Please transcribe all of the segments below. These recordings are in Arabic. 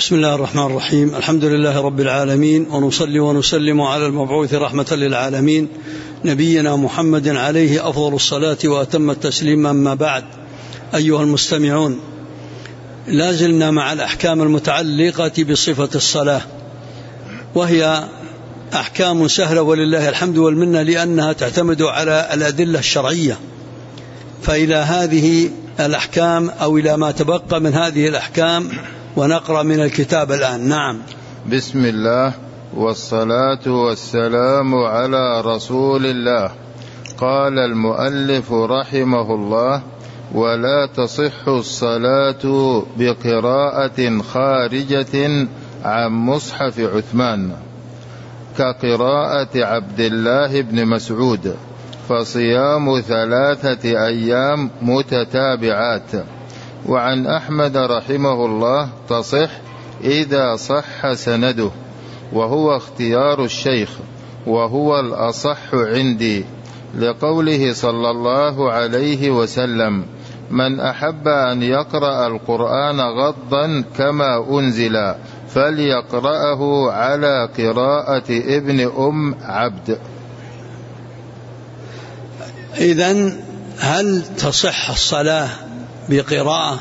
بسم الله الرحمن الرحيم. الحمد لله رب العالمين، ونصلي ونسلم على المبعوث رحمة للعالمين نبينا محمد عليه أفضل الصلاة وأتم التسليم. أما بعد، أيها المستمعون، لازلنا مع الأحكام المتعلقة بصفة الصلاة، وهي أحكام سهلة ولله الحمد والمنة، لأنها تعتمد على الأدلة الشرعية. فإلى هذه الأحكام أو إلى ما تبقى من هذه الأحكام ونقرأ من الكتاب الآن. نعم. بسم الله والصلاة والسلام على رسول الله. قال المؤلف رحمه الله: ولا تصح الصلاة بقراءة خارجة عن مصحف عثمان كقراءة عبد الله بن مسعود، فصيام 3 أيام متتابعات. وعن أحمد رحمه الله تصح إذا صح سنده، وهو اختيار الشيخ، وهو الأصح عندي، لقوله صلى الله عليه وسلم: من أحب أن يقرأ القرآن غضا كما أنزل فليقرأه على قراءة ابن أم عبد. إذن هل تصح الصلاة بقراءة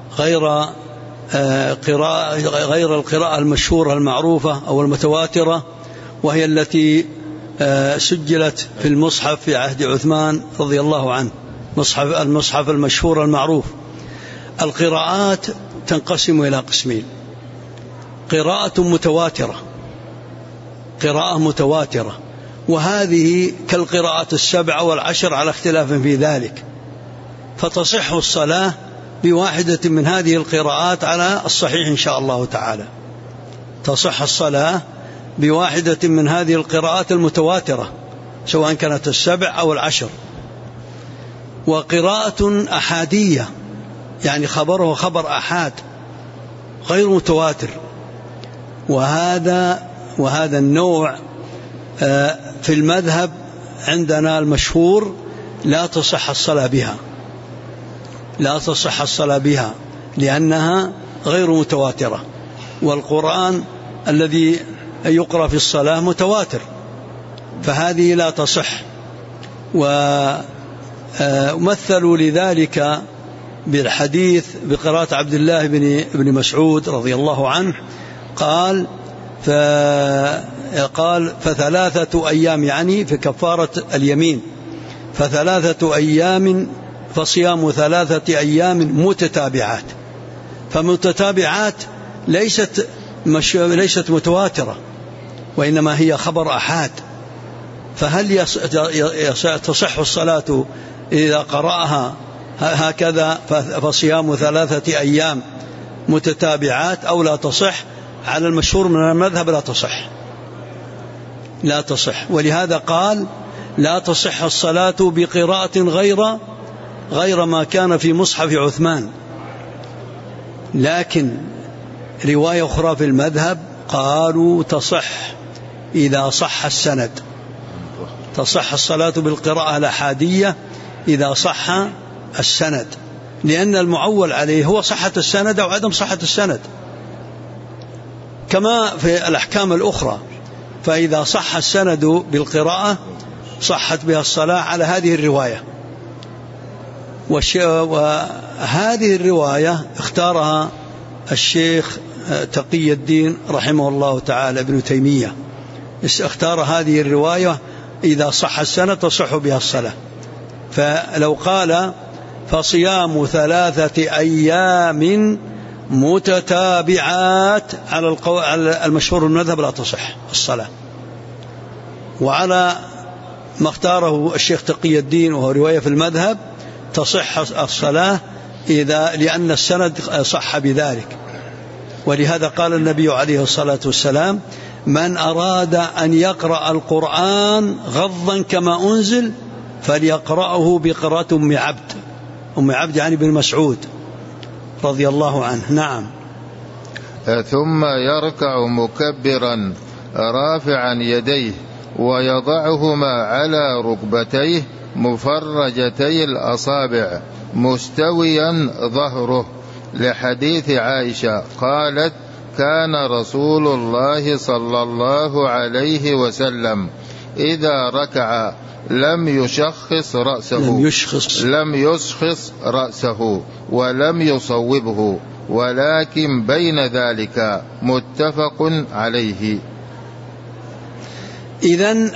غير القراءة المشهورة المعروفة أو المتواترة، وهي التي سجلت في المصحف في عهد عثمان رضي الله عنه، المصحف المشهور المعروف؟ القراءات تنقسم إلى قسمين: قراءة متواترة، وهذه كالقراءات 7 و10 على اختلاف في ذلك، فتصح الصلاة بواحدة من هذه القراءات على الصحيح إن شاء الله تعالى. تصح الصلاة بواحدة من هذه القراءات المتواترة، سواء كانت 7 أو 10. وقراءة أحادية، يعني خبره خبر أحاد غير متواتر، وهذا النوع في المذهب عندنا المشهور لا تصح الصلاة بها لأنها غير متواترة، والقرآن الذي يقرأ في الصلاة متواتر، فهذه لا تصح. ومثلوا لذلك بالحديث بقراءة عبد الله بن مسعود رضي الله عنه، قال 3 أيام، يعني في كفارة اليمين، ف3 أيام فصيام 3 أيام متتابعات. فمتتابعات ليست متواترة، وإنما هي خبر أحاد. فهل تصح الصلاة إذا قرأها هكذا فصيام 3 أيام متتابعات، أو لا تصح؟ على المشهور من المذهب لا تصح. ولهذا قال: لا تصح الصلاة بقراءة غير ما كان في مصحف عثمان. لكن رواية أخرى في المذهب قالوا تصح إذا صح السند، تصح الصلاة بالقراءة الأحادية إذا صح السند، لأن المعول عليه هو صحة السند أو عدم صحة السند، كما في الأحكام الأخرى. فإذا صح السند بالقراءة صحت بها الصلاة على هذه الرواية. وهذه الرواية اختارها الشيخ تقي الدين رحمه الله تعالى ابن تيمية، اختار هذه الرواية: إذا صح السنة تصح بها الصلاة. فلو قال فصيام 3 أيام متتابعات على المشهور المذهب لا تصح الصلاة. وعلى ما اختاره الشيخ تقي الدين وهو رواية في المذهب تصح الصلاة لأن السند صح بذلك. ولهذا قال النبي عليه الصلاة والسلام: من أراد أن يقرأ القرآن غضا كما أنزل فليقرأه بقراءة أم عبد يعني بن مسعود رضي الله عنه. نعم. ثم يركع مكبرا رافعا يديه ويضعهما على ركبتيه مفرجتي الأصابع مستويا ظهره، لحديث عائشة قالت: وكان رسول الله صلى الله عليه وسلم إذا ركع لم يشخص رأسه ولم يصوبه، ولكن بين ذلك، متفق عليه. إذن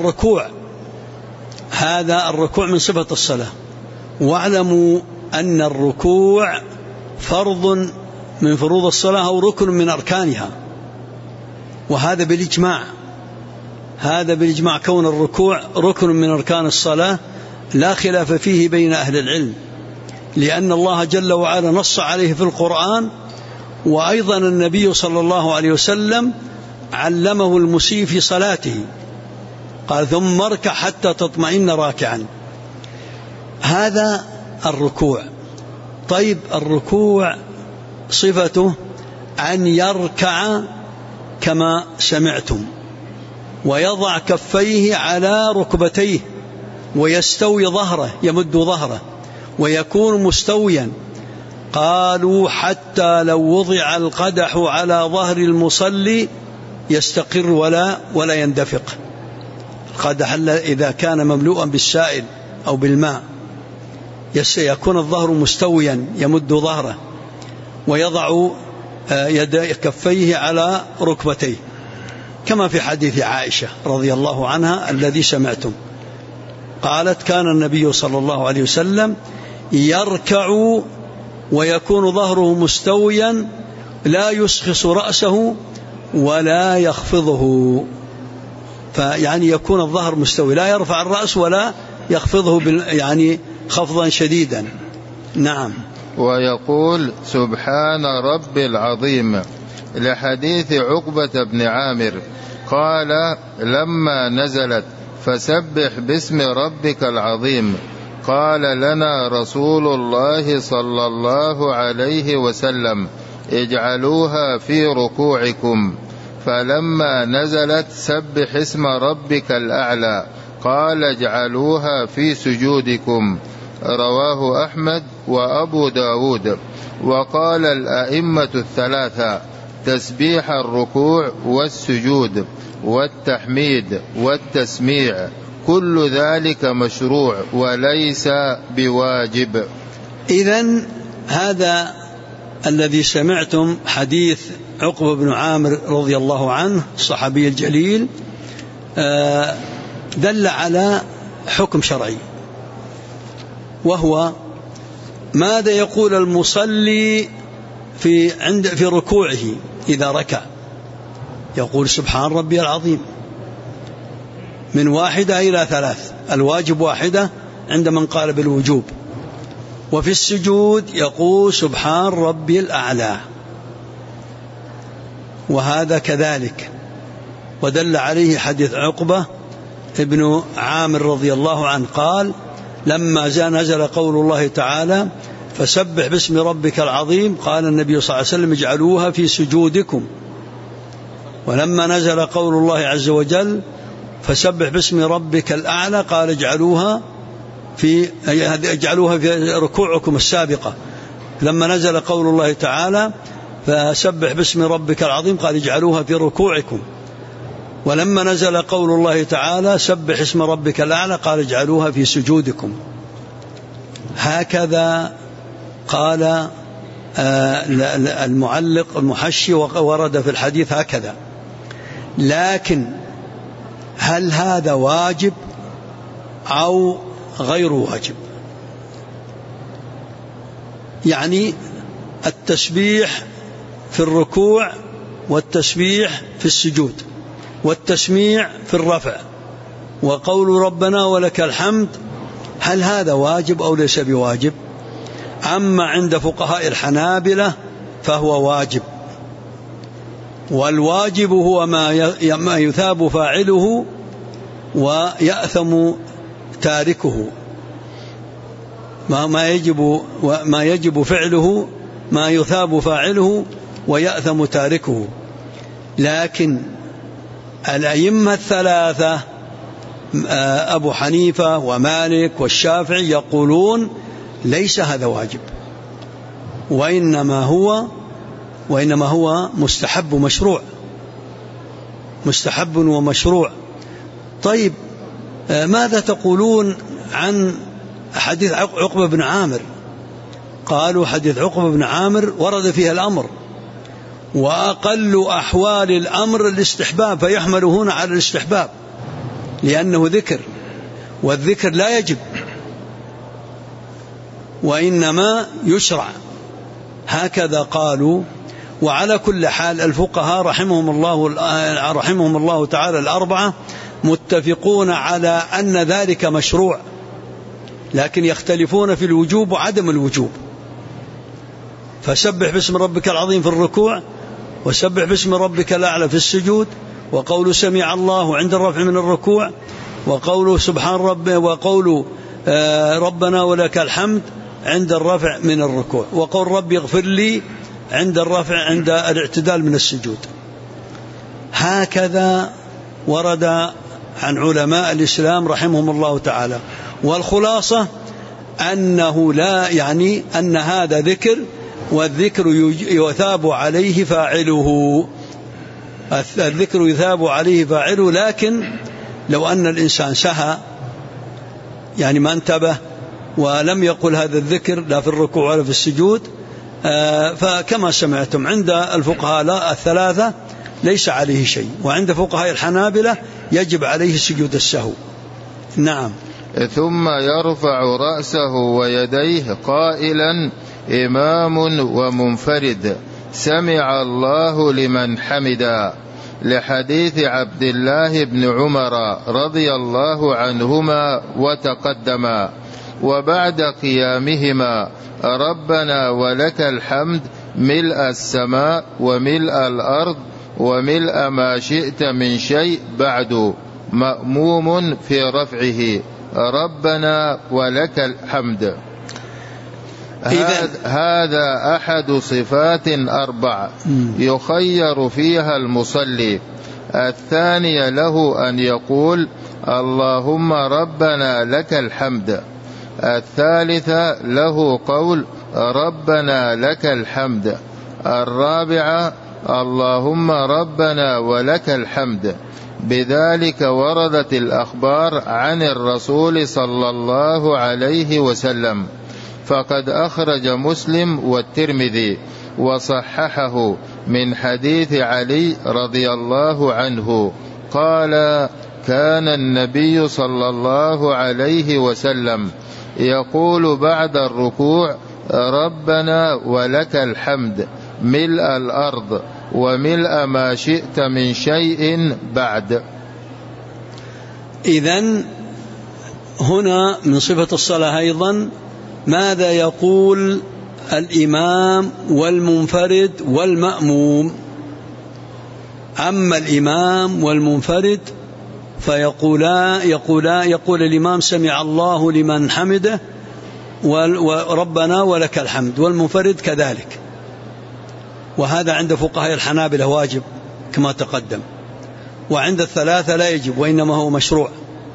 هذا الركوع من صفة الصلاة. واعلموا أن الركوع فرض من فروض الصلاة أو ركن من أركانها، وهذا بالإجماع كون الركوع ركن من أركان الصلاة لا خلاف فيه بين أهل العلم، لأن الله جل وعلا نص عليه في القرآن، وأيضا النبي صلى الله عليه وسلم علمه المسيء في صلاته، قال ثم اركع حتى تطمئن راكعا. هذا الركوع. طيب الركوع صفته أن يركع كما سمعتم، ويضع كفيه على ركبتيه، ويستوي ظهره، يمد ظهره، ويكون مستويا. قالوا حتى لو وضع القدح على ظهر المصلي يستقر ولا يندفق. القدح إذا كان مملوءا بالسائل أو بالماء يكون الظهر مستويا، يمد ظهره ويضع كفيه على ركبتيه، كما في حديث عائشة رضي الله عنها الذي سمعتم، قالت كان النبي صلى الله عليه وسلم يركع ويكون ظهره مستويا لا يشخص رأسه ولا يخفضه، فيعني يكون الظهر مستوي، لا يرفع الرأس ولا يخفضه يعني خفضا شديدا. نعم. ويقول سبحان ربي العظيم، لحديث عقبة بن عامر قال لما نزلت فسبح باسم ربك العظيم، قال لنا رسول الله صلى الله عليه وسلم اجعلوها في ركوعكم، فلما نزلت سبح اسم ربك الأعلى قال اجعلوها في سجودكم، رواه أحمد وأبو داود. وقال الأئمة الثلاثة تسبيح الركوع والسجود والتحميد والتسميع كل ذلك مشروع وليس بواجب. إذن هذا الذي سمعتم حديث عقبة بن عامر رضي الله عنه الصحابي الجليل دل على حكم شرعي، وهو ماذا يقول المصلي في ركوعه إذا ركع؟ يقول سبحان ربي العظيم من 1 إلى 3، الواجب 1 عند من قال بالوجوب، وفي السجود يقول سبحان ربي الأعلى، وهذا كذلك. ودل عليه حديث عقبة ابن عامر رضي الله عنه قال لما نزل قول الله تعالى فسبح باسم ربك العظيم، قال النبي صلى الله عليه وسلم اجعلوها في سجودكم. ولما نزل قول الله عز وجل فسبح باسم ربك الأعلى قال اجعلوها في ركوعكم السابقة. لما نزل قول الله تعالى فسبح باسم ربك العظيم قال اجعلوها في ركوعكم. ولما نزل قول الله تعالى سبح اسم ربك الأعلى قال اجعلوها في سجودكم. هكذا قال المعلق المحشي، ورد في الحديث هكذا. لكن هل هذا واجب أو غير واجب؟ يعني التسبيح في الركوع والتسبيح في السجود والتسميع في الرفع وقول ربنا ولك الحمد، هل هذا واجب أو ليس بواجب؟ أما عند فقهاء الحنابلة فهو واجب، والواجب هو ما يثاب فاعله ويأثم تاركه، ما يجب فعله ما يثاب فاعله ويأثم تاركه. لكن الأئمة الثلاثة أبو حنيفة ومالك والشافعي يقولون ليس هذا واجب، وإنما هو وإنما هو مستحب ومشروع، مستحب ومشروع. طيب ماذا تقولون عن حديث عقبة بن عامر؟ قالوا حديث عقبة بن عامر ورد فيها الأمر، وأقل أحوال الأمر الاستحباب، فيحمل هنا على الاستحباب لأنه ذكر، والذكر لا يجب وإنما يشرع، هكذا قالوا. وعلى كل حال الفقهاء رحمهم الله تعالى الأربعة متفقون على أن ذلك مشروع، لكن يختلفون في الوجوب وعدم الوجوب. فسبح باسم ربك العظيم في الركوع، وسبح باسم ربك الأعلى في السجود، وقول سمع الله عند الرفع من الركوع، وقول سبحان ربي، وقول ربنا ولك الحمد عند الرفع من الركوع، وقول ربي اغفر لي عند الرفع عند الاعتدال من السجود. هكذا ورد عن علماء الإسلام رحمهم الله تعالى. والخلاصة أنه لا يعني أن هذا ذكر، والذكر يثاب عليه فاعله، الذكر يثاب عليه فاعله. لكن لو أن الإنسان سهى يعني ما انتبه ولم يقل هذا الذكر لا في الركوع ولا في السجود، فكما سمعتم عند الفقهاء الثلاثة ليس عليه شيء، وعند فقهاء الحنابلة يجب عليه سجود السهو. نعم. ثم يرفع رأسه ويديه قائلا إمام ومنفرد سمع الله لمن حمدا، لحديث عبد الله بن عمر رضي الله عنهما وتقدما. وبعد قيامهما ربنا ولك الحمد ملء السماء وملء الأرض وملء ما شئت من شيء بعد، مأموم في رفعه ربنا ولك الحمد. هذا أحد صفات 4 يخير فيها المصلي. الثانية له أن يقول اللهم ربنا لك الحمد. الثالثة له قول ربنا لك الحمد. الرابعة اللهم ربنا ولك الحمد. بذلك وردت الأخبار عن الرسول صلى الله عليه وسلم، فقد أخرج مسلم والترمذي وصححه من حديث علي رضي الله عنه قال كان النبي صلى الله عليه وسلم يقول بعد الركوع ربنا ولك الحمد ملء الأرض وملء ما شئت من شيء بعد. إذن هنا من صفة الصلاة أيضا ماذا يقول الإمام والمنفرد والمأموم. أما الإمام والمنفرد يقول الإمام سمع الله لمن حمده وربنا ولك الحمد، والمنفرد كذلك. وهذا عند فقهاء الحنابلة واجب كما تقدم، وعند الثلاثة لا يجب وإنما هو مشروع.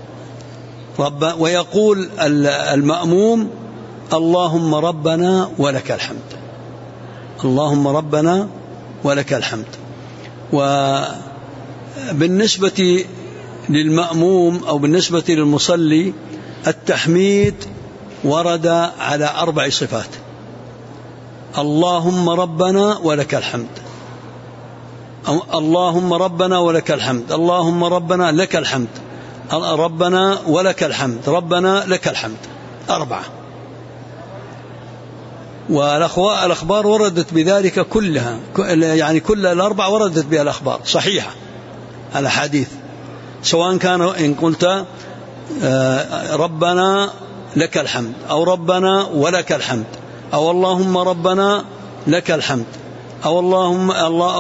ويقول المأموم اللهم ربنا ولك الحمد، اللهم ربنا ولك الحمد. وبالنسبة للمأموم أو بالنسبة للمصلي التحميد ورد على 4 صفات: اللهم ربنا ولك الحمد، اللهم ربنا ولك الحمد، اللهم ربنا لك الحمد، ربنا ولك الحمد، ربنا لك الحمد، 4. والأخبار وردت بذلك كلها، يعني كل 4 وردت بها الأخبار صحيحة الأحاديث، سواء كان إن قلت ربنا لك الحمد أو ربنا ولك الحمد أو اللهم ربنا لك الحمد أو اللهم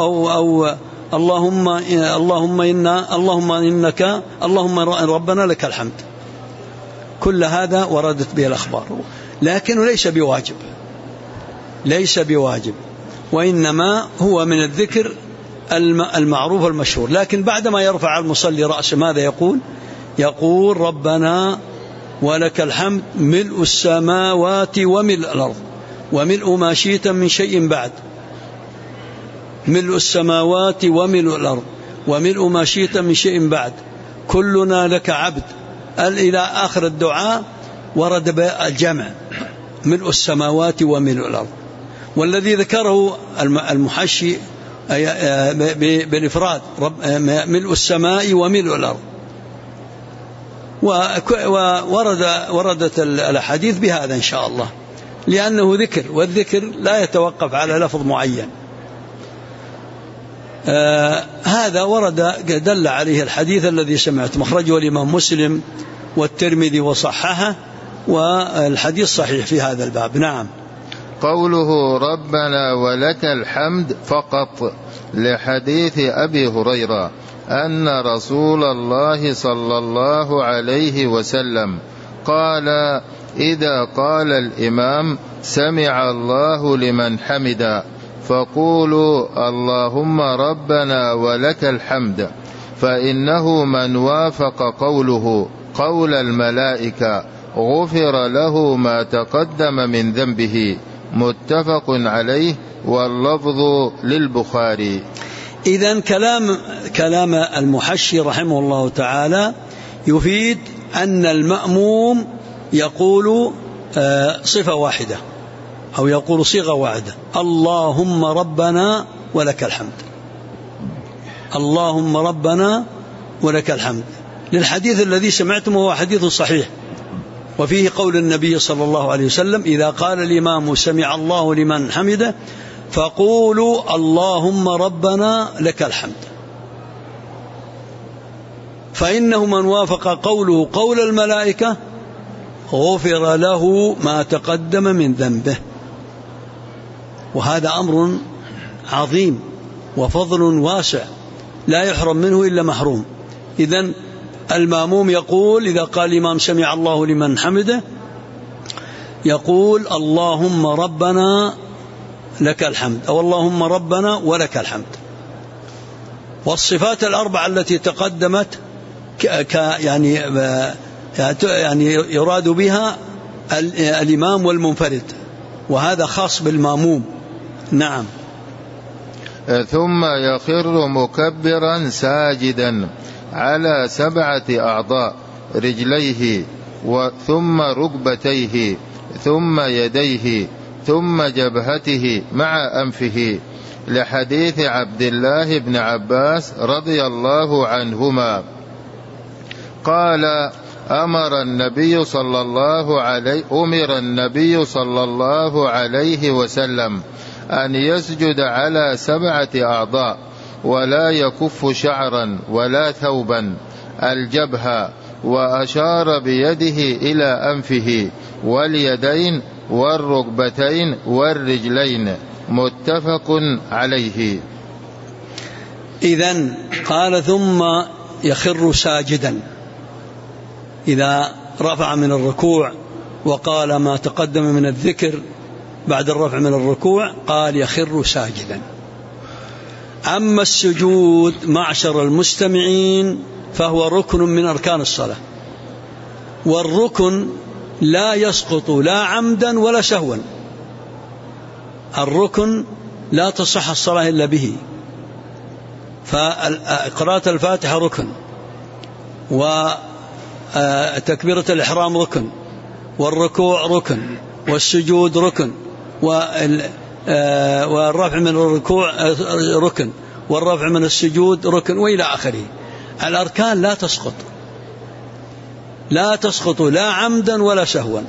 إنك اللهم ربنا لك الحمد. كل هذا وردت به الأخبار، لكنه ليس بواجب وإنما هو من الذكر المعروف المشهور. لكن بعدما يرفع المصلي رأسه ماذا يقول ربنا ولك الحمد ملء السماوات وملء الأرض وملء ما شئت من شيء بعد. ملء السماوات وملء الأرض وملء ما شئت من شيء بعد كلنا لك عبد. إلى آخر الدعاء ورد بالجمع ملء السماوات وملء الأرض. والذي ذكره المحشي بالإفراد ملء السماء وملء الأرض. ووردت الحديث بهذا إن شاء الله، لأنه ذكر، والذكر لا يتوقف على لفظ معين. هذا ورد دل عليه الحديث الذي سمعت، مخرجه الإمام مسلم والترمذي وصححه، والحديث صحيح في هذا الباب. نعم. قوله ربنا ولك الحمد فقط لحديث أبي هريرة أن رسول الله صلى الله عليه وسلم قال إذا قال الإمام سمع الله لمن حمد فقولوا اللهم ربنا ولك الحمد، فإنه من وافق قوله قول الملائكة غفر له ما تقدم من ذنبه. متفق عليه، واللفظ للبخاري. إذن كلام المحشي رحمه الله تعالى يفيد أن المأموم يقول صفة واحدة أو يقول صيغة واحدة: اللهم ربنا ولك الحمد، اللهم ربنا ولك الحمد، للحديث الذي سمعتم هو حديث صحيح، وفيه قول النبي صلى الله عليه وسلم: إذا قال الإمام سمع الله لمن حمده فقولوا اللهم ربنا لك الحمد، فإنه من وافق قوله قول الملائكة غفر له ما تقدم من ذنبه. وهذا أمر عظيم وفضل واسع لا يحرم منه إلا محروم. إذن المأموم يقول إذا قال الإمام سمع الله لمن حمده يقول اللهم ربنا لك الحمد أو اللهم ربنا ولك الحمد. والصفات الأربعة التي تقدمت يعني يراد بها الإمام والمنفرد، وهذا خاص بالمأموم. نعم. ثم يخر مكبرا ساجدا على 7 أعضاء: رجليه، ثم ركبتيه، ثم يديه، ثم جبهته مع أنفه، لحديث عبد الله بن عباس رضي الله عنهما قال: أمر النبي صلى الله عليه وسلم أن يسجد على 7 أعضاء ولا يكف شعرا ولا ثوبا: الجبهة، وأشار بيده إلى أنفه واليدين والركبتين والرجلين. متفق عليه. إذن قال ثم يخر ساجدا، إذا رفع من الركوع وقال ما تقدم من الذكر بعد الرفع من الركوع قال يخر ساجدا. أما السجود معشر المستمعين فهو ركن من أركان الصلاة، والركن لا يسقط لا عمدا ولا سهوا. الركن لا تصح الصلاة إلا به، فقراءة الفاتحة ركن، وتكبيرة الإحرام ركن، والركوع ركن، والسجود ركن، والرفع من الركوع ركن، والرفع من السجود ركن، وإلى آخره. الأركان لا تسقط لا عمدا ولا سهوا.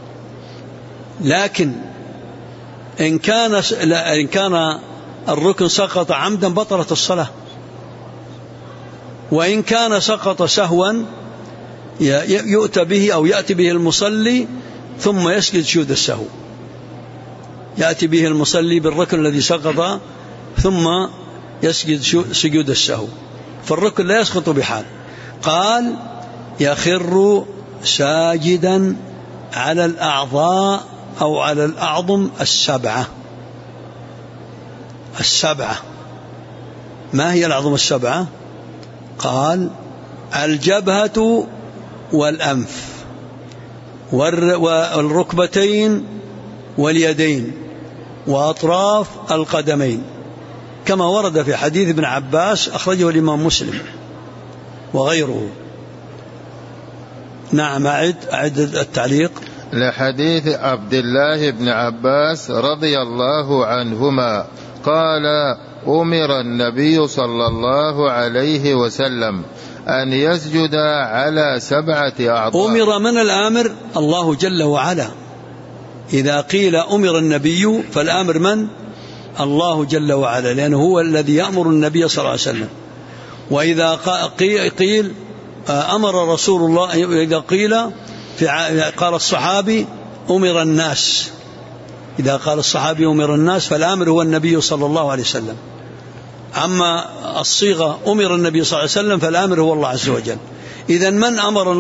لكن إن كان الركن سقط عمدا بطلت الصلاة، وإن كان سقط سهوا يؤتى به أو يأتي به المصلي ثم يسجد سجود السهو، يأتي به المصلي بالركن الذي سقط ثم يسجد سجود السهو، فالركن لا يسقط بحال. قال يخر ساجدا على الأعضاء أو على الأعظم 7. ما هي الأعظم 7؟ قال الجبهة والأنف والركبتين واليدين وأطراف القدمين كما ورد في حديث ابن عباس أخرجه الإمام مسلم وغيره. نعم. أعد التعليق. لحديث عبد الله بن عباس رضي الله عنهما قال: أمر النبي صلى الله عليه وسلم أن يسجد على 7 أعضاء. أمر من الآمر؟ الله جل وعلا. إذا قيل أمر النبي فالآمر من؟ الله جل وعلا، لأنه هو الذي يأمر النبي صلى الله عليه وسلم. وإذا قيل أمر رسول الله، إذا قال الصحابي أمر الناس، إذا قال الصحابي أمر الناس فالآمر هو النبي صلى الله عليه وسلم. أما الصيغة أمر النبي صلى الله عليه وسلم فالآمر هو الله عز وجل. إذن من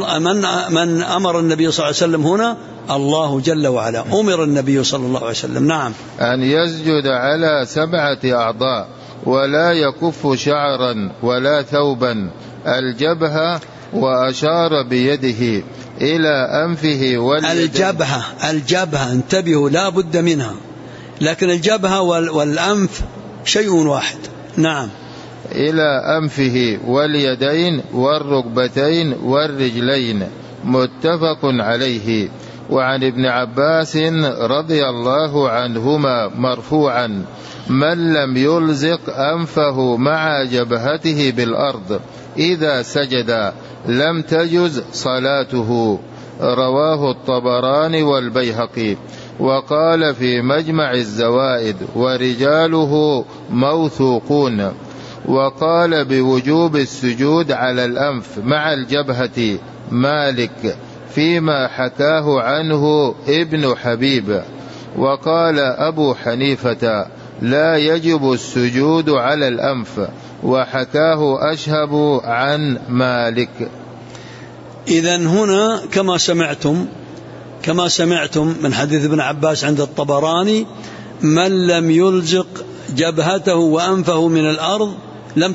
أمر النبي صلى الله عليه وسلم هنا؟ الله جل وعلا. أمر النبي صلى الله عليه وسلم. نعم. أن يسجد على 7 أعضاء ولا يكف شعرا ولا ثوبا، الجبهة، وأشار بيده إلى أنفه واليدين. الجبهة انتبهوا لا بد منها، لكن الجبهة والأنف شيء واحد. نعم. إلى أنفه واليدين والركبتين والرجلين، متفق عليه. وعن ابن عباس رضي الله عنهما مرفوعا: من لم يلزق أنفه مع جبهته بالأرض إذا سجد لم تجز صلاته. رواه الطبراني والبيهقي. وقال في مجمع الزوائد: ورجاله موثوقون. وقال بوجوب السجود على الأنف مع الجبهة مالك فيما حكاه عنه ابن حبيب. وقال أبو حنيفة: لا يجب السجود على الأنف، وحكاه أشهب عن مالك. إذن هنا كما سمعتم من حديث ابن عباس عند الطبراني: من لم يلزق جبهته وأنفه من الأرض لم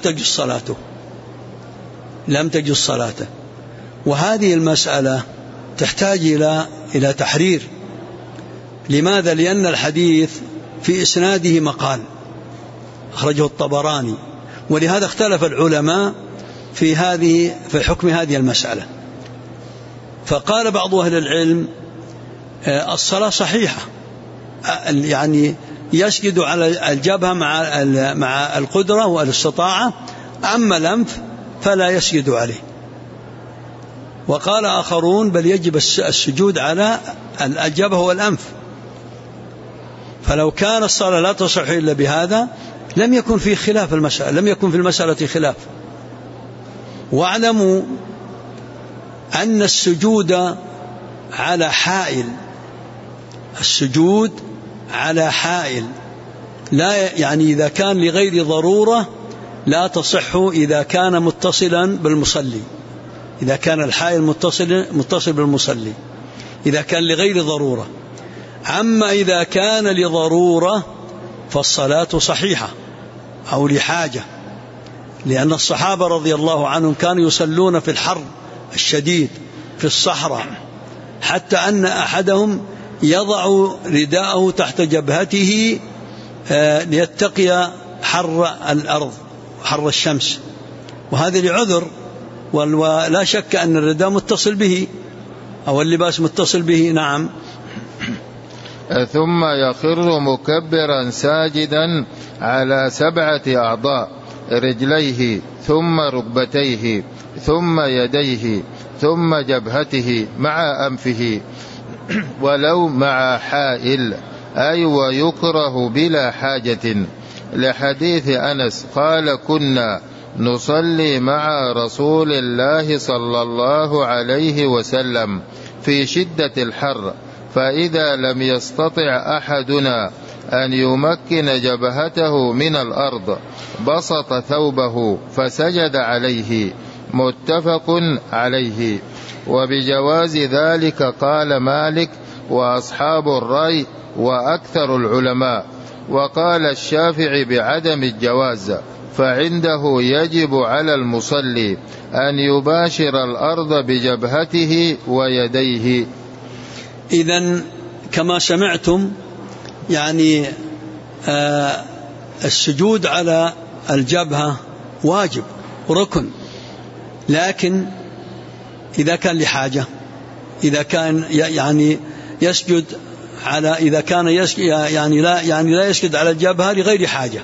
تجز صلاته. وهذه المسألة تحتاج إلى تحرير. لماذا؟ لأن الحديث في إسناده مقال أخرجه الطبراني، ولهذا اختلف العلماء في حكم هذه المسألة. فقال بعض أهل العلم: الصلاة صحيحة، يعني يسجد على الجبهة مع القدرة والاستطاعة، أما الأنف فلا يسجد عليه. وقال آخرون: بل يجب السجود على الجبهة والأنف. فلو كان الصلاة لا تصح إلا بهذا لم يكن في خلاف المسألة، لم يكن في المسألة خلاف. واعلموا أن السجود على حائل لا، يعني إذا كان لغير ضرورة لا تصح إذا كان متصلا بالمصلي، إذا كان الحائل متصل بالمصلي، إذا كان لغير ضرورة. أما إذا كان لضرورة فالصلاة صحيحة أو لحاجة، لأن الصحابة رضي الله عنهم كانوا يصلون في الحر الشديد في الصحراء، حتى أن أحدهم يضع رداءه تحت جبهته ليتقي حر الأرض وحر الشمس، وهذا لعذر، ولا شك أن الرداء متصل به أو اللباس متصل به. نعم. ثم يخر مكبرا ساجدا على 7 أعضاء: رجليه، ثم ركبتيه، ثم يديه، ثم جبهته مع أنفه، ولو مع حائل، أي ويكره بلا حاجة. لحديث أنس قال: كنا نصلي مع رسول الله صلى الله عليه وسلم في شدة الحر، فإذا لم يستطع أحدنا أن يمكن جبهته من الأرض بسط ثوبه فسجد عليه، متفق عليه. وبجواز ذلك قال مالك وأصحاب الرأي وأكثر العلماء. وقال الشافعي بعدم الجواز، فعنده يجب على المصلي أن يباشر الأرض بجبهته ويديه. إذن كما سمعتم، يعني السجود على الجبهة واجب وركن، لكن إذا كان لحاجة، إذا كان يعني يسجد على، إذا كان لا يسجد على الجبهة لغير حاجة،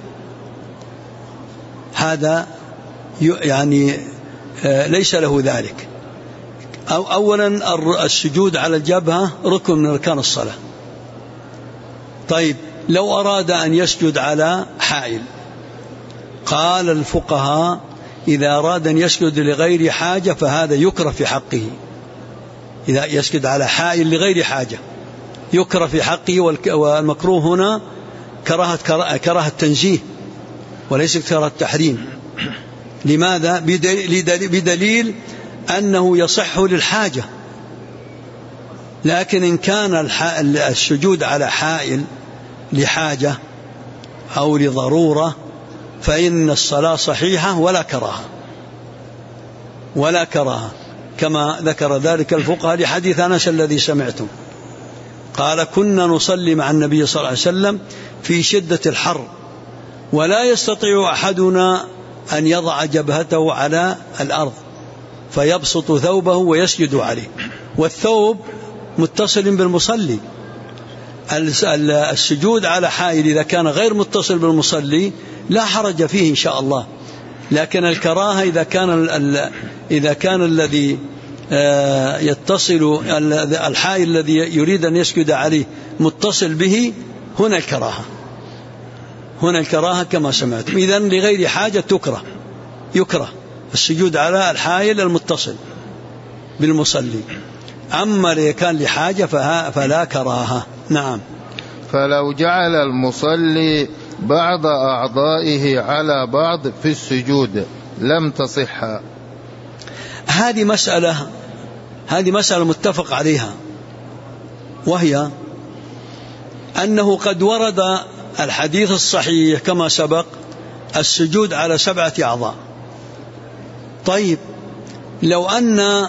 هذا يعني ليس له ذلك. أولا السجود على الجبهة ركن من أركان الصلاة. طيب لو أراد أن يسجد على حائل، قال الفقهاء إذا أراد أن يسجد لغير حاجة فهذا يكره في حقه. إذا يسجد على حائل لغير حاجة يكره في حقه، والمكروه هنا كراهة تنزيه وليس كراهة تحريم. لماذا؟ بدليل أنه يصح للحاجة، لكن إن كان السجود على حائل لحاجة أو لضرورة فإن الصلاة صحيحة ولا كراهة كما ذكر ذلك الفقهاء لحديث أنس الذي سمعتم، قال كنا نصلي مع النبي صلى الله عليه وسلم في شدة الحر ولا يستطيع أحدنا أن يضع جبهته على الأرض فيبسط ثوبه ويسجد عليه، والثوب متصل بالمصلي. السجود على حائل إذا كان غير متصل بالمصلي لا حرج فيه إن شاء الله، لكن الكراهة إذا كان الذي يتصل الحائل الذي يريد أن يسجد عليه متصل به، هنا الكراهة كما سمعتم. إذن لغير حاجة يكره السجود على الحائل المتصل بالمصلي، أما إذا كان لحاجة فلا كراهة. نعم. فلو جعل المصلي بعض أعضائه على بعض في السجود لم تصح. هذه مسألة متفق عليها، وهي أنه قد ورد الحديث الصحيح كما سبق السجود على 7 أعضاء. طيب لو أن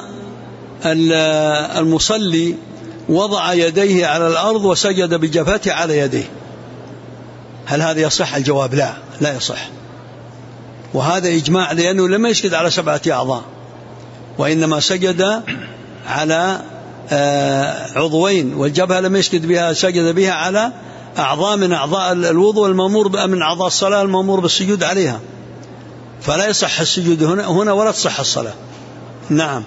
المصلي وضع يديه على الأرض وسجد بجبهته على يديه، هل هذا يصح؟ الجواب لا يصح، وهذا إجماع، لأنه لم يسجد على 7 أعضاء وإنما سجد على عضوين، والجبهة لم يسجد بها، سجد بها على أعضاء من أعضاء الوضوء المأمور من أعضاء الصلاة المأمور بالسجود عليها، فلا يصح السجود هنا ولا تصح الصلاة. نعم.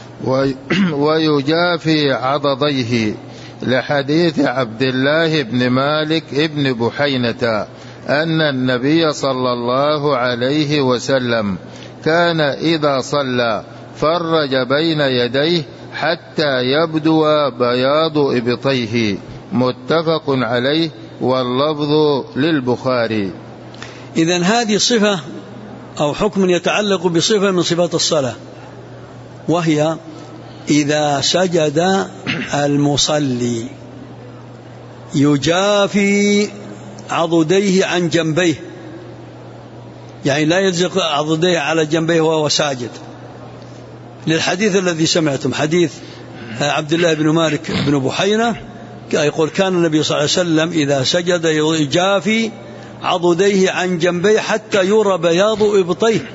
ويجافي عضديه لحديث عبد الله بن مالك ابن بحينة أن النبي صلى الله عليه وسلم كان إذا صلى فرج بين يديه حتى يبدو بياض إبطيه، متفق عليه واللفظ للبخاري. إذن هذه صفة أو حكم يتعلق بصفة من صفات الصلاة، وهي إذا سجد المصلي يجافي عضديه عن جنبيه، يعني لا يلزق عضديه على جنبيه وهو ساجد، للحديث الذي سمعتم، حديث عبد الله بن مالك بن بحينة يقول كان النبي صلى الله عليه وسلم إذا سجد يجافي عضديه عن جنبيه حتى يرى بياض إبطيه.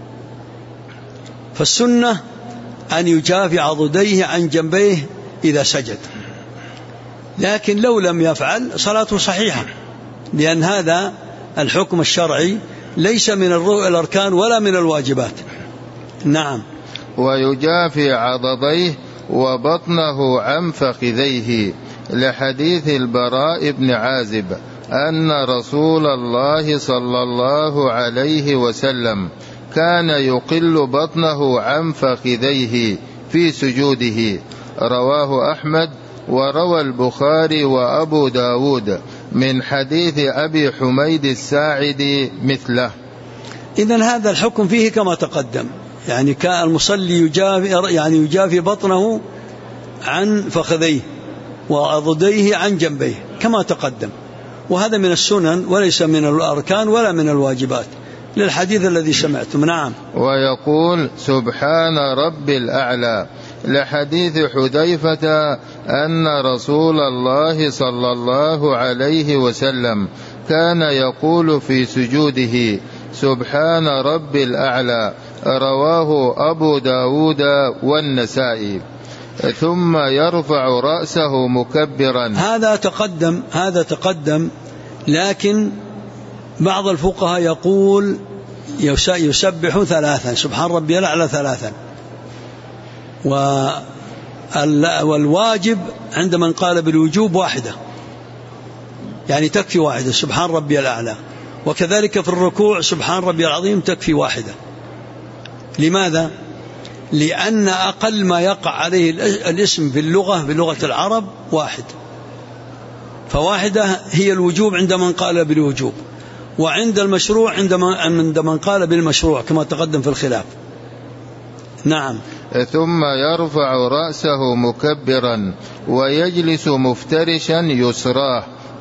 فالسنة أن يجافي عضديه عن جنبيه إذا سجد، لكن لو لم يفعل صلاته صحيحة، لأن هذا الحكم الشرعي ليس من الأركان ولا من الواجبات. نعم. ويجافي عضديه وبطنه عن فخذيه لحديث البراء بن عازب أن رسول الله صلى الله عليه وسلم كان يقل بطنه عن فخذيه في سجوده، رواه أحمد وروى البخاري وأبو داود من حديث أبي حميد الساعدي مثله. إذن هذا الحكم فيه كما تقدم، يعني كان المصلي يجافي بطنه عن فخذيه وعضديه عن جنبيه كما تقدم، وهذا من السنن وليس من الأركان ولا من الواجبات، للحديث الذي سمعتم. نعم. ويقول سبحان ربي الأعلى لحديث حذيفة أن رسول الله صلى الله عليه وسلم كان يقول في سجوده سبحان رب الأعلى، رواه أبو داود والنسائي. ثم يرفع رأسه مكبرا. هذا تقدم، لكن بعض الفقهاء يقول يسبح 3 سبحان ربي الأعلى 3، والواجب عند من قال بالوجوب 1، يعني تكفي 1 سبحان ربي الأعلى. وكذلك في الركوع سبحان ربي العظيم تكفي 1. لماذا؟ لأن أقل ما يقع عليه الاسم في لغة العرب 1، ف1 هي الوجوب عند من قال بالوجوب، وعند المشروع عند من قال بالمشروع كما تقدم في الخلاف. نعم. ثم يرفع رأسه مكبرا ويجلس مفترشا يسراه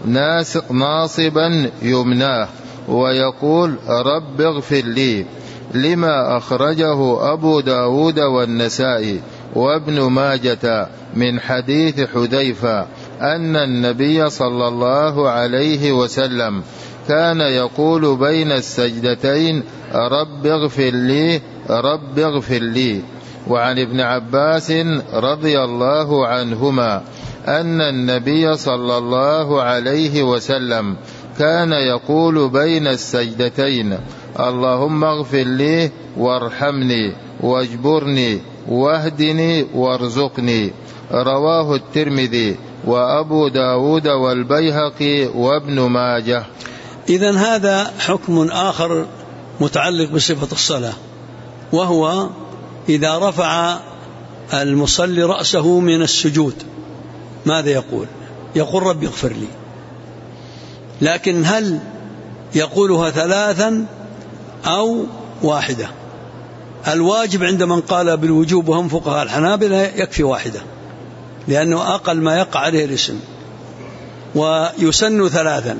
ناصبا يمناه، ويقول رب اغفر لي، لما أخرجه أبو داود والنسائي وابن ماجة من حديث حذيفة أن النبي صلى الله عليه وسلم كان يقول بين السجدتين رب اغفر لي رب اغفر لي. وعن ابن عباس رضي الله عنهما أن النبي صلى الله عليه وسلم كان يقول بين السجدتين اللهم اغفر لي وارحمني واجبرني واهدني وارزقني، رواه الترمذي وأبو داود والبيهقي وابن ماجه. إذن هذا حكم آخر متعلق بصفة الصلاة، وهو إذا رفع المصلي رأسه من السجود ماذا يقول؟ يقول رب اغفر لي، لكن هل يقولها 3 أو 1؟ الواجب عند من قال بالوجوب وهم فقهاء الحنابلة يكفي 1، لأنه أقل ما يقع عليه الاسم، ويسن 3.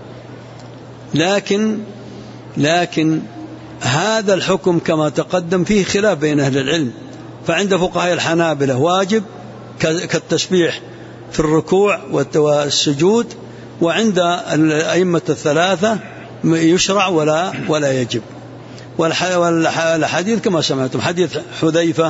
لكن هذا الحكم كما تقدم فيه خلاف بين أهل العلم، فعند فقهاء الحنابلة واجب كالتسبيح في الركوع والسجود، وعند الأئمة 3 يشرع ولا يجب. والحديث كما سمعتم حديث حذيفة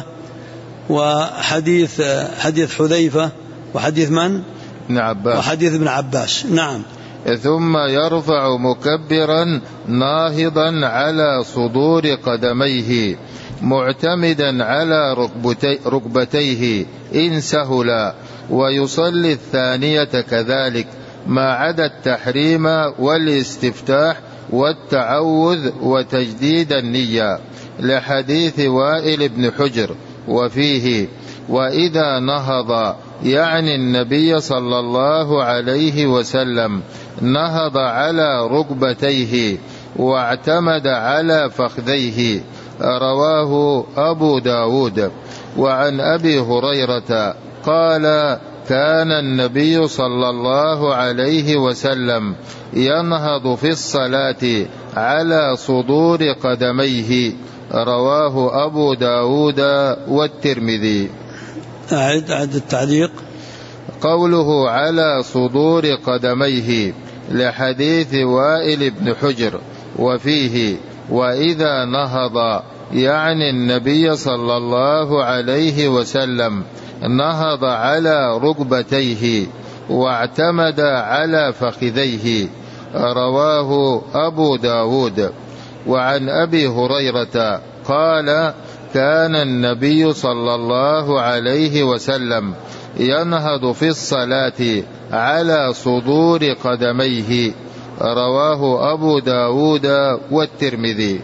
وحديث حذيفة وحديث من؟ ابن عباس. وحديث ابن عباس. نعم. ثم يرفع مكبرا ناهضا على صدور قدميه معتمدا على ركبتيه إن سهلا، ويصلي الثانية كذلك ما عدا التحريم والاستفتاح والتعوذ وتجديد النية، لحديث وائل بن حجر. وفيه وإذا نهض يعني النبي صلى الله عليه وسلم نهض على ركبتيه واعتمد على فخذيه، رواه أبو داود. وعن أبي هريرة قال كان النبي صلى الله عليه وسلم ينهض في الصلاة على صدور قدميه، رواه أبو داود والترمذي. أعد التعليق. قوله على صدور قدميه لحديث وائل بن حجر. وفيه وإذا نهض يعني النبي صلى الله عليه وسلم نهض على ركبتيه واعتمد على فخذيه، رواه أبو داود. وعن أبي هريرة قال كان النبي صلى الله عليه وسلم ينهض في الصلاة على صدور قدميه، رواه أبو داود والترمذي.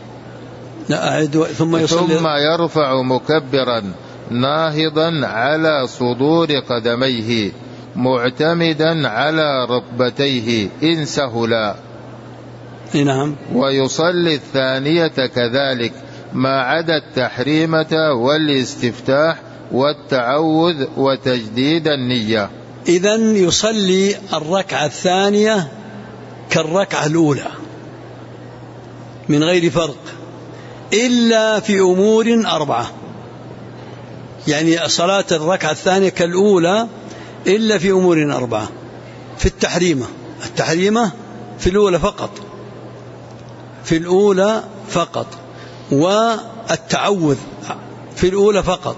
ثم يرفع مكبرا ناهضا على صدور قدميه معتمدا على ركبتيه إن سهلا. نعم. ويصلي الثانية كذلك ما عدا التحريمة والاستفتاح والتعوذ وتجديد النية. إذن يصلي الركعة الثانية كالركعة الأولى من غير فرق، إلا في أمور 4. يعني صلاة الركعة الثانية كالأولى إلا في أمور 4. في التحريمة في الأولى فقط، في الأولى فقط، والتعوذ في الأولى فقط،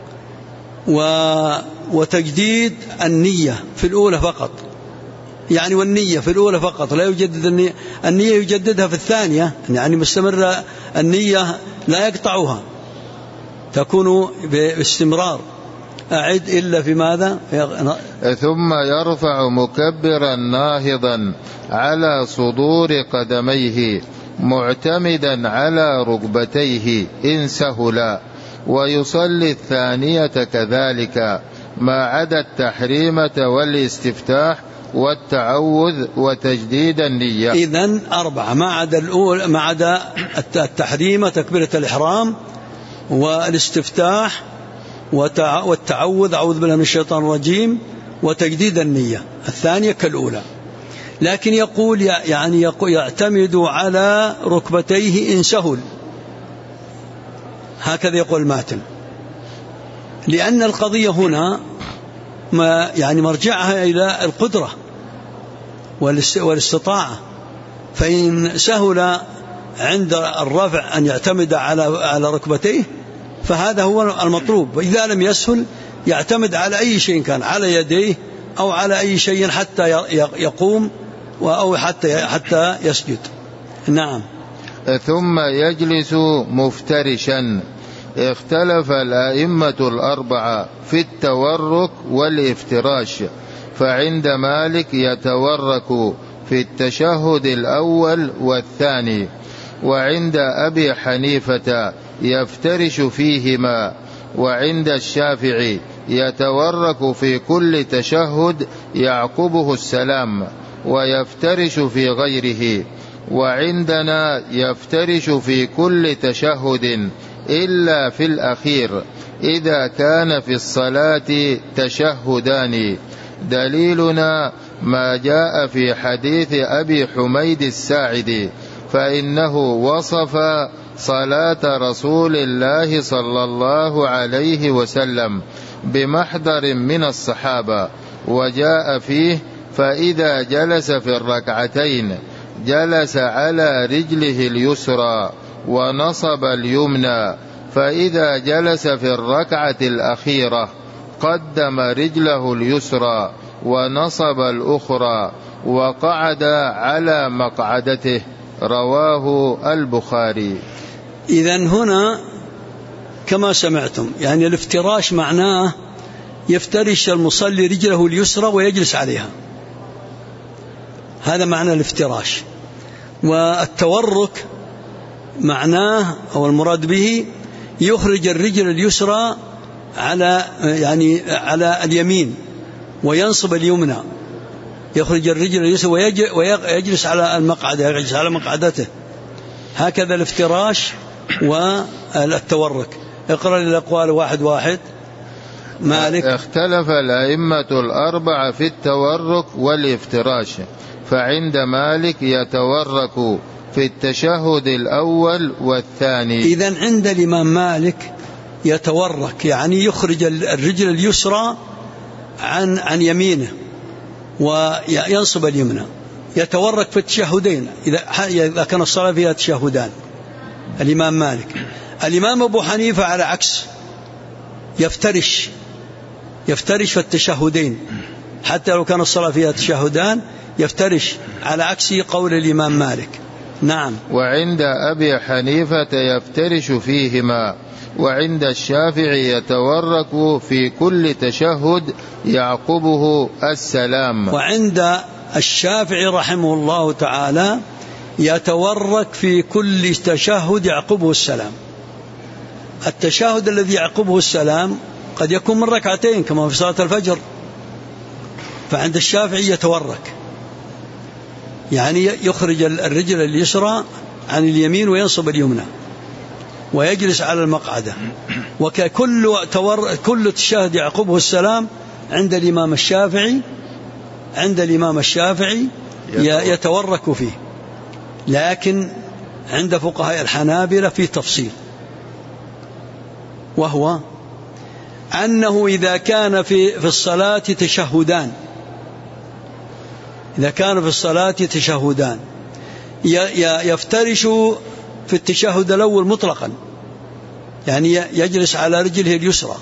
وتجديد النية في الأولى فقط، يعني والنية في الأولى فقط، لا يجدد النية يجددها في الثانية، يعني مستمرة النية لا يقطعها، تكون باستمرار. أعد إلا في ماذا؟ ثم يرفع مكبرا ناهضا على صدور قدميه معتمدا على ركبتيه إن سهلا، ويصلي الثانية كذلك ما عدا التحريمة والاستفتاح والتعوذ وتجديد النية. إذن 4 ما عدا الأولى، ما عدا التحريمة تكبيرة الإحرام والاستفتاح والتعوذ أعوذ بالله من الشيطان الرجيم وتجديد النية، الثانية كالأولى. لكن يقول يعني يعتمد على ركبتيه إن سهل، هكذا يقول الماتن، لأن القضية هنا ما يعني مرجعها إلى القدرة والاستطاعة، فإن سهل عند الرفع أن يعتمد على ركبتيه فهذا هو المطلوب، وإذا لم يسهل يعتمد على أي شيء كان، على يديه أو على أي شيء حتى يقوم أو حتى يسجد. نعم. ثم يجلس مفترشا. اختلف الأئمة الأربعة في التورك والافتراش، فعند مالك يتورك في التشهد الأول والثاني، وعند أبي حنيفة يفترش فيهما، وعند الشافعي يتورك في كل تشهد يعقبه السلام ويفترش في غيره، وعندنا يفترش في كل تشهد إلا في الأخير إذا كان في الصلاة تشهدان. دليلنا ما جاء في حديث أبي حميد الساعدي، فإنه وصف صلاة رسول الله صلى الله عليه وسلم بمحضر من الصحابة، وجاء فيه فإذا جلس في الركعتين جلس على رجله اليسرى ونصب اليمنى، فإذا جلس في الركعة الأخيرة قدم رجله اليسرى ونصب الأخرى وقعد على مقعدته. رواه البخاري. إذن هنا كما سمعتم يعني الافتراش معناه يفترش المصلي رجله اليسرى ويجلس عليها، هذا معنى الافتراش. والتورك معناه أو المراد به يخرج الرجل اليسرى على اليمين وينصب اليمنى، يخرج الرجل اليسرى ويجلس على المقعدة، يجلس على مقعدته، هكذا الافتراش والتورك. اقرأ الأقوال واحد. مالك. اختلف الأئمة الأربعة في التورك والافتراش، فعند مالك يتورك في التشهد الأول والثاني. إذن عند الإمام مالك يتورك يعني يخرج الرجل اليسرى عن يمينه وينصب اليمنى، يتورك في التشهدين إذا كان الصلاة فيها تشهدان. الإمام مالك. الإمام أبو حنيفة على عكس، يفترش في التشهدين، حتى لو كان الصلاة فيها تشهدان يفترش، على عكس قول الإمام مالك. نعم. وعند أبي حنيفة يفترش فيهما، وعند الشافعي يتورك في كل تشهد يعقبه السلام. وعند الشافعي رحمه الله تعالى يتورك في كل تشهد يعقبه السلام. التشهد الذي يعقبه السلام قد يكون من ركعتين كما في صلاة الفجر، فعند الشافعي يتورك يعني يخرج الرجل اليسرى عن اليمين وينصب اليمنى ويجلس على المقعدة، كل تشهد يعقبه السلام عند الإمام الشافعي يتورك فيه. لكن عند فقهاء الحنابلة في تفصيل، وهو أنه إذا كان في الصلاة تشهدان، إذا كان في الصلاة تشهدان، يفترش في التشهد الأول مطلقا، يعني يجلس على رجله اليسرى،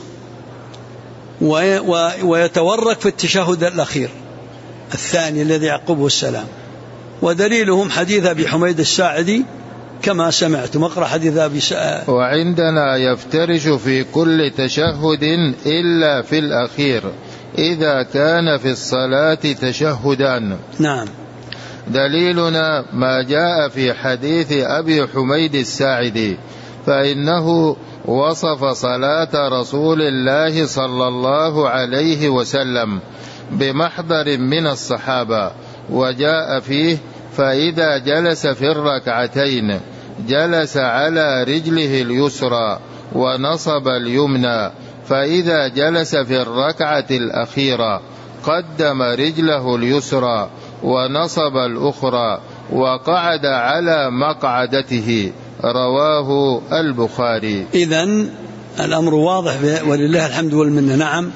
ويتورك في التشهد الأخير الثاني الذي يعقبه السلام. ودليلهم حديث أبي حميد الساعدي كما سمعتم. اقرأ حديث أبي وعندنا يفترش في كل تشهد إلا في الأخير إذا كان في الصلاة تشهدان. نعم. دليلنا ما جاء في حديث أبي حميد الساعدي، فإنه وصف صلاة رسول الله صلى الله عليه وسلم بمحضر من الصحابة، وجاء فيه: فإذا جلس في الركعتين جلس على رجله اليسرى ونصب اليمنى، فإذا جلس في الركعة الأخيرة قدم رجله اليسرى ونصب الأخرى وقعد على مقعدته. رواه البخاري. إذن الأمر واضح ولله الحمد والمنة. نعم.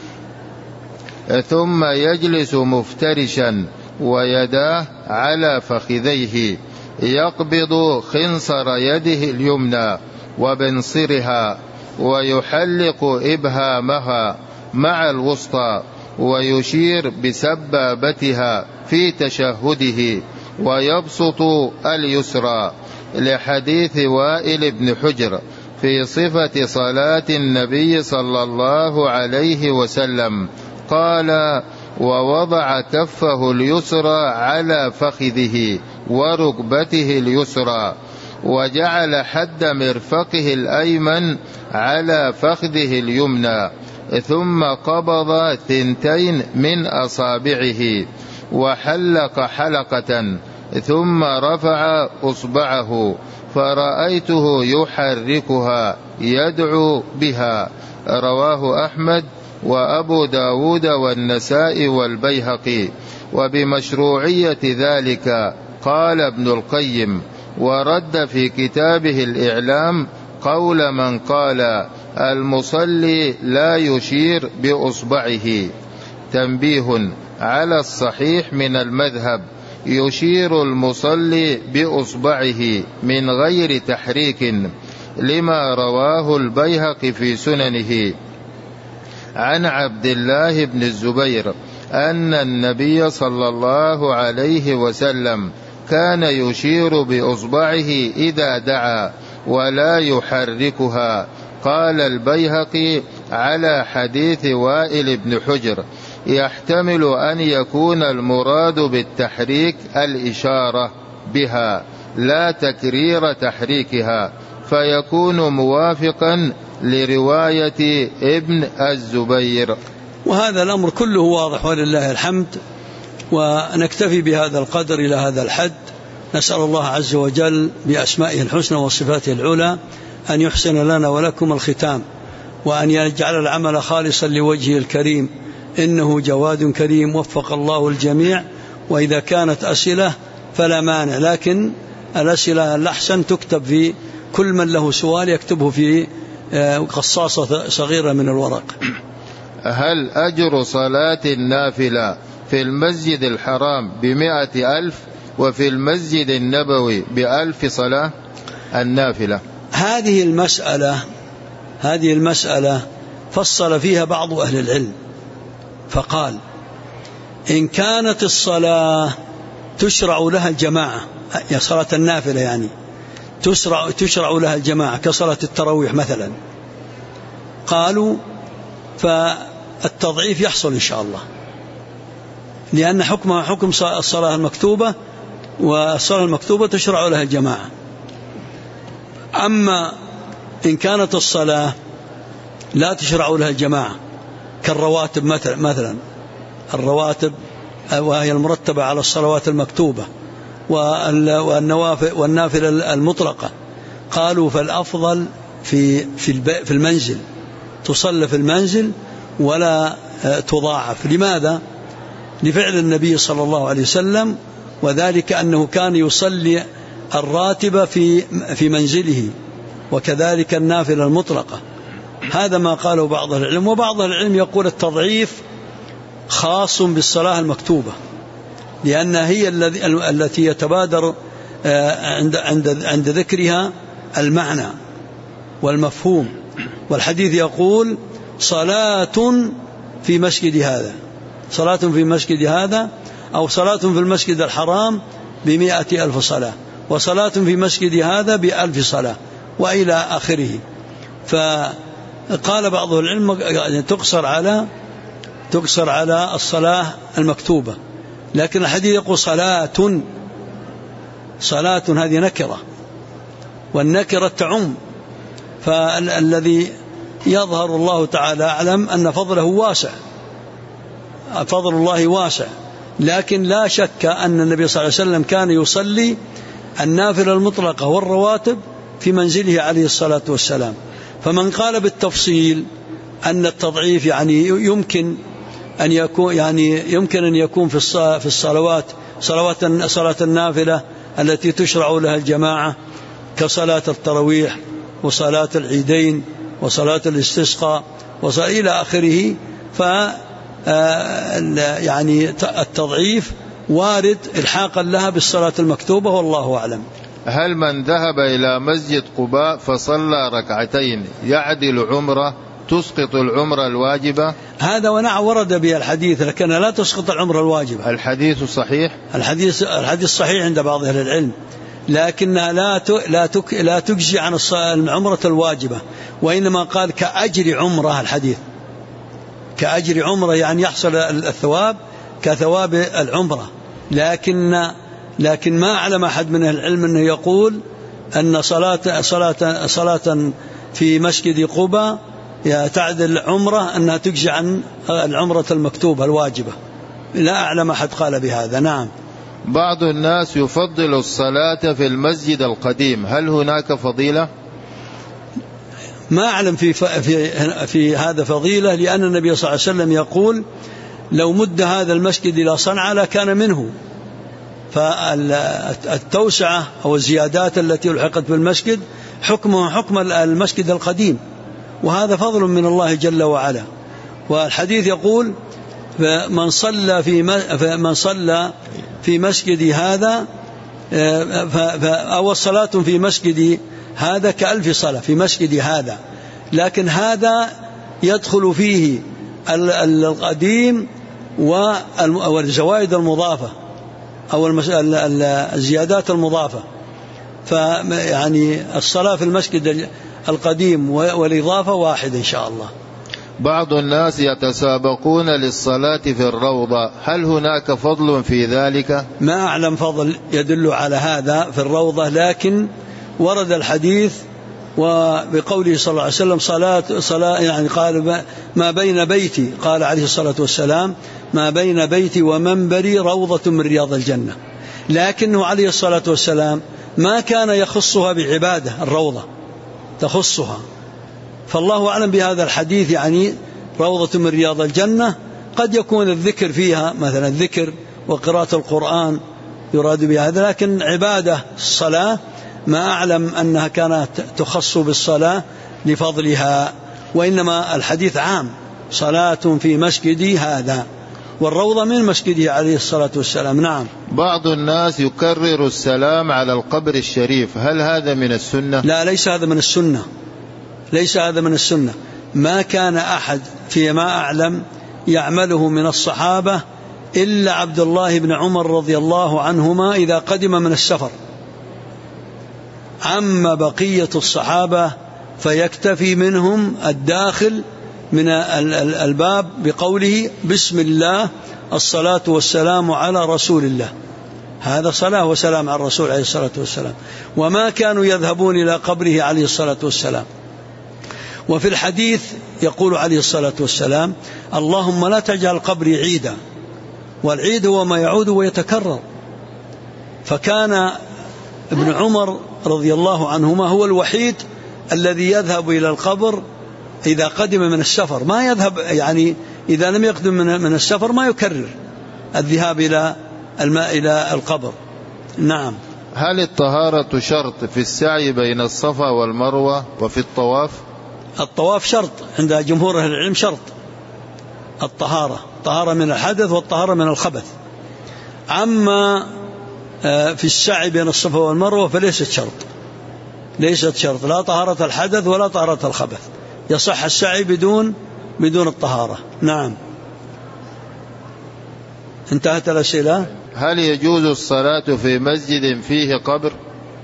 ثم يجلس مفترشا ويداه على فخذيه، يقبض خنصر يده اليمنى وبنصرها، ويحلق إبهامها مع الوسطى، ويشير بسبابتها في تشهده، ويبسط اليسرى، لحديث وائل بن حجر في صفة صلاة النبي صلى الله عليه وسلم، قال: ووضع كفه اليسرى على فخذه وركبته اليسرى، وجعل حد مرفقه الأيمن على فخذه اليمنى، ثم قبض 2 من أصابعه وحلق حلقة، ثم رفع أصبعه فرأيته يحركها يدعو بها. رواه أحمد وأبو داود والنسائي والبيهقي. وبمشروعية ذلك قال ابن القيم، ورد في كتابه الإعلام قول من قال: المصلي لا يشير بأصبعه. تنبيه على الصحيح من المذهب: يشير المصلي بأصبعه من غير تحريك، لما رواه البيهقي في سننه عن عبد الله بن الزبير أن النبي صلى الله عليه وسلم كان يشير بأصبعه إذا دعا ولا يحركها. قال البيهقي على حديث وائل بن حجر: يحتمل أن يكون المراد بالتحريك الإشارة بها لا تكرير تحريكها، فيكون موافقا لرواية ابن الزبير. وهذا الأمر كله واضح ولله الحمد، ونكتفي بهذا القدر إلى هذا الحد. نسأل الله عز وجل بأسمائه الحسنى وصفاته العلى أن يحسن لنا ولكم الختام، وأن يجعل العمل خالصا لوجهه الكريم، إنه جواد كريم. وفق الله الجميع. وإذا كانت أسئلة فلا مانع، لكن الأسئلة الأحسن تكتب في كل من له سؤال يكتبه في قصاصة صغيرة من الورق. هل أجر صلاة النافلة في المسجد الحرام 100,000 وفي المسجد النبوي 1000 صلاة النافلة؟ هذه المسألة فصل فيها بعض أهل العلم، فقال: إن كانت الصلاة تشرع لها الجماعة، يا صلاة النافلة يعني تشرع لها الجماعة كصلاة التراويح مثلا، قالوا فالتضعيف يحصل إن شاء الله، لأن حكمها حكم الصلاة المكتوبة، والصلاة المكتوبة تشرع لها الجماعة. أما إن كانت الصلاة لا تشرع لها الجماعة كالرواتب مثلا الرواتب وهي المرتبة على الصلوات المكتوبة والنافلة المطلقة، قالوا فالأفضل في المنزل، تصلى في المنزل ولا تضاعف. لماذا؟ لفعل النبي صلى الله عليه وسلم، وذلك أنه كان يصلي الراتبة في منزله، وكذلك النافلة المطلقة. هذا ما قاله بعض العلم. وبعض العلم يقول التضعيف خاص بالصلاة المكتوبة، لأنها هي التي يتبادر عند ذكرها المعنى والمفهوم. والحديث يقول صلاة في مسجد هذا، صلاة في مسجد هذا، أو صلاة في المسجد الحرام ب100,000 صلاة، وصلاة في مسجد هذا ب1000 صلاة، وإلى آخره. فقال بعض العلم يعني تقصر على الصلاة المكتوبة، لكن الحديث يقول صلاة هذه نكرة، والنكرة تعم. فالذي يظهر الله تعالى أعلم أن فضله واسع، فضل الله واسع، لكن لا شك أن النبي صلى الله عليه وسلم كان يصلي النافلة المطلقة والرواتب في منزله عليه الصلاة والسلام. فمن قال بالتفصيل أن التضعيف يعني يمكن أن يكون في الصلوات صلاة النافلة التي تشرع لها الجماعة كصلاة التراويح وصلاة العيدين وصلاة الاستسقاء إلى آخره. يعني التضعيف وارد الحاقا لها بالصلاة المكتوبة، والله أعلم. هل من ذهب إلى مسجد قباء فصلى ركعتين يعدل عمره تسقط العمرة الواجبة؟ هذا ورد به الحديث، لكنها لا تسقط العمرة الواجبة. الحديث صحيح؟ الحديث صحيح عند بعض أهل العلم، لكنها لا تجزي عن العمرة الواجبة، وإنما قال كأجر عمرة. الحديث كأجر عمرة يعني يحصل الثواب كثواب العمرة، لكن ما أعلم أحد من أهل العلم أنه يقول أن صلاة في مسجد قباء تعدل عمرة أنها تجزي عن العمرة المكتوبة الواجبة. لا أعلم أحد قال بهذا. نعم. بعض الناس يفضل الصلاة في المسجد القديم، هل هناك فضيلة؟ ما أعلم في هذا فضيلة، لأن النبي صلى الله عليه وسلم يقول لو مد هذا المسجد إلى صنعاء لكان منه. فالتوسعة أو الزيادات التي ألحقت بالمسجد حكمها حكم المسجد القديم، وهذا فضل من الله جل وعلا. والحديث يقول من صلى في مسجد هذا أو الصلاة في مسجد هذا ك1000 صلاة في مسجد هذا، لكن هذا يدخل فيه القديم والزوائد المضافة أو الزيادات المضافة. فيعني الصلاة في المسجد القديم والإضافة واحد إن شاء الله. بعض الناس يتسابقون للصلاة في الروضة، هل هناك فضل في ذلك؟ ما أعلم فضل يدل على هذا في الروضة، لكن ورد الحديث وبقوله صلى الله عليه وسلم صلاة يعني قال ما بين بيتي، قال عليه الصلاة والسلام ما بين بيتي ومنبري روضة من رياض الجنة، لكنه عليه الصلاة والسلام ما كان يخصها بعبادة، الروضة تخصها. فالله أعلم بهذا الحديث، يعني روضة من رياض الجنة قد يكون الذكر فيها مثلا الذكر وقراءة القرآن يراد بهذا، لكن عبادة الصلاة ما أعلم أنها كانت تخص بالصلاة لفضلها، وإنما الحديث عام صلاة في مسجدي هذا، والروضة من مسجده عليه الصلاة والسلام. نعم. بعض الناس يكرر السلام على القبر الشريف، هل هذا من السنة؟ لا، ليس هذا من السنة، ليس هذا من السنة. ما كان أحد فيما أعلم يعمله من الصحابة إلا عبد الله بن عمر رضي الله عنهما إذا قدم من السفر، عم بقية الصحابة فيكتفي منهم الداخل من الباب بقوله بسم الله الصلاة والسلام على رسول الله، هذا صلاة وسلام على الرسول عليه الصلاة والسلام، وما كانوا يذهبون إلى قبره عليه الصلاة والسلام. وفي الحديث يقول عليه الصلاة والسلام اللهم لا تجعل قبري عيدا، والعيد هو ما يعود ويتكرر. فكان ابن عمر رضي الله عنهما هو الوحيد الذي يذهب إلى القبر إذا قدم من السفر، ما يذهب يعني إذا لم يقدم من السفر ما يكرر الذهاب إلى القبر. نعم. هل الطهارة شرط في السعي بين الصفا والمروة وفي الطواف؟ الطواف شرط عند جمهور أهل العلم، شرط الطهارة من الحدث والطهارة من الخبث. أما في السعي بين الصفا والمروة فليست شرط، ليست شرط، لا طهارة الحدث ولا طهارة الخبث، يصح السعي بدون الطهارة. نعم. انتهت الأسئلة. هل يجوز الصلاة في مسجد فيه قبر؟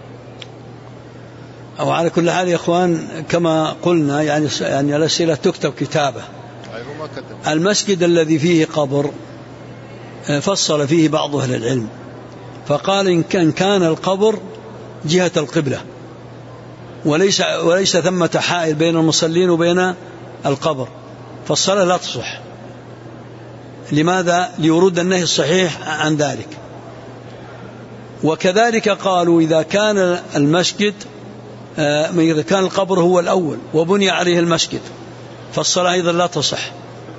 أو على كل حال يا إخوان كما قلنا يعني الأسئلة تكتب كتابة. المسجد الذي فيه قبر فصل فيه بعض أهل العلم، فقال إن كان القبر جهة القبلة وليس ثمة حائل بين المصلين وبين القبر فالصلاة لا تصح. لماذا؟ لورود النهي الصحيح عن ذلك. وكذلك قالوا إذا كان المسجد إذا كان القبر هو الأول وبني عليه المسجد فالصلاة أيضا لا تصح.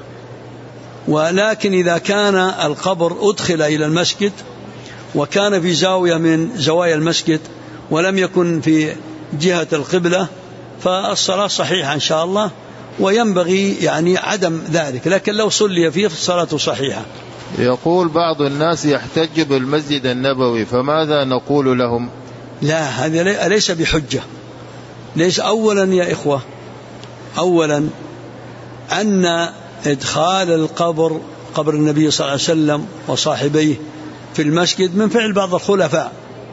ولكن إذا كان القبر أدخل إلى المسجد وكان في زاوية من زوايا المسجد ولم يكن في جهة القبلة فالصلاة صحيحة إن شاء الله، وينبغي يعني عدم ذلك، لكن لو صلي فيه فالصلاة صحيحة. يقول بعض الناس يحتج بالمسجد النبوي، فماذا نقول لهم؟ لا، هذا ليس بحجة. ليس. أولا يا إخوة، أولا أن إدخال القبر، قبر النبي صلى الله عليه وسلم وصاحبيه في المسجد من فعل بعض الخلفاء،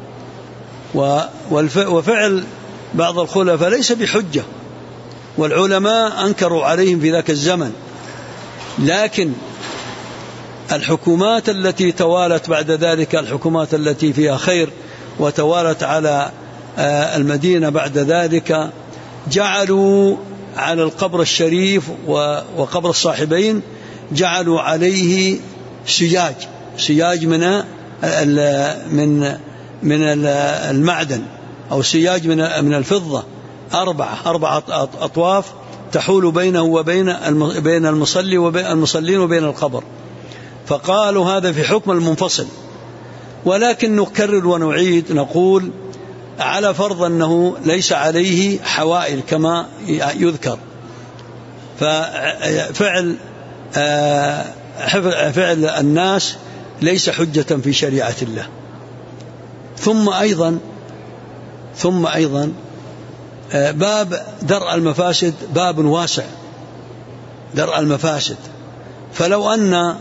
وفعل بعض الخلفاء ليس بحجة، والعلماء أنكروا عليهم في ذاك الزمن. لكن الحكومات التي توالت بعد ذلك، الحكومات التي فيها خير وتوالت على المدينة بعد ذلك، جعلوا على القبر الشريف وقبر الصاحبين جعلوا عليه سياج من المعدن أو سياج من الفضة، أربعة أطواف تحول بينه وبين المصلي وبين المصلين وبين القبر. فقالوا هذا في حكم المنفصل. ولكن نكرر ونعيد نقول على فرض أنه ليس عليه حوائل كما يذكر، ففعل الناس ليس حجة في شريعة الله. ثم أيضا باب درء المفاسد باب واسع، درء المفاسد. فلو أن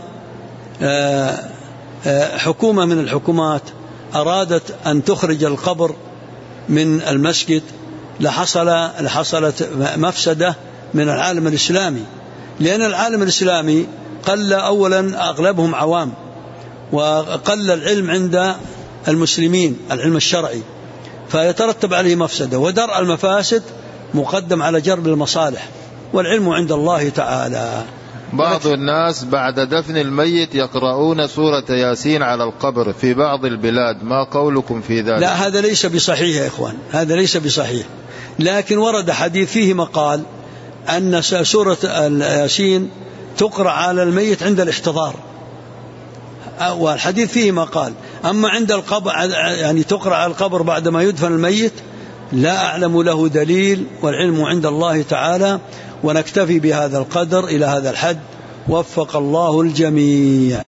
حكومة من الحكومات أرادت أن تخرج القبر من المسجد لحصلت مفسدة من العالم الإسلامي، لأن العالم الإسلامي قل أولا أغلبهم عوام، وقل العلم عند المسلمين، العلم الشرعي، فيترتب عليه مفسدة. ودرء المفاسد مقدم على جرب المصالح، والعلم عند الله تعالى. بعض الناس بعد دفن الميت يقرؤون سورة ياسين على القبر في بعض البلاد، ما قولكم في ذلك؟ لا، هذا ليس بصحيح يا إخوان، هذا ليس بصحيح. لكن ورد حديث فيه مقال أن سورة ياسين تقرأ على الميت عند الاحتضار، والحديث فيه مقال. أما عند القبر يعني تقرأ على القبر بعدما يدفن الميت لا أعلم له دليل، والعلم عند الله تعالى. ونكتفي بهذا القدر إلى هذا الحد، وفق الله الجميع.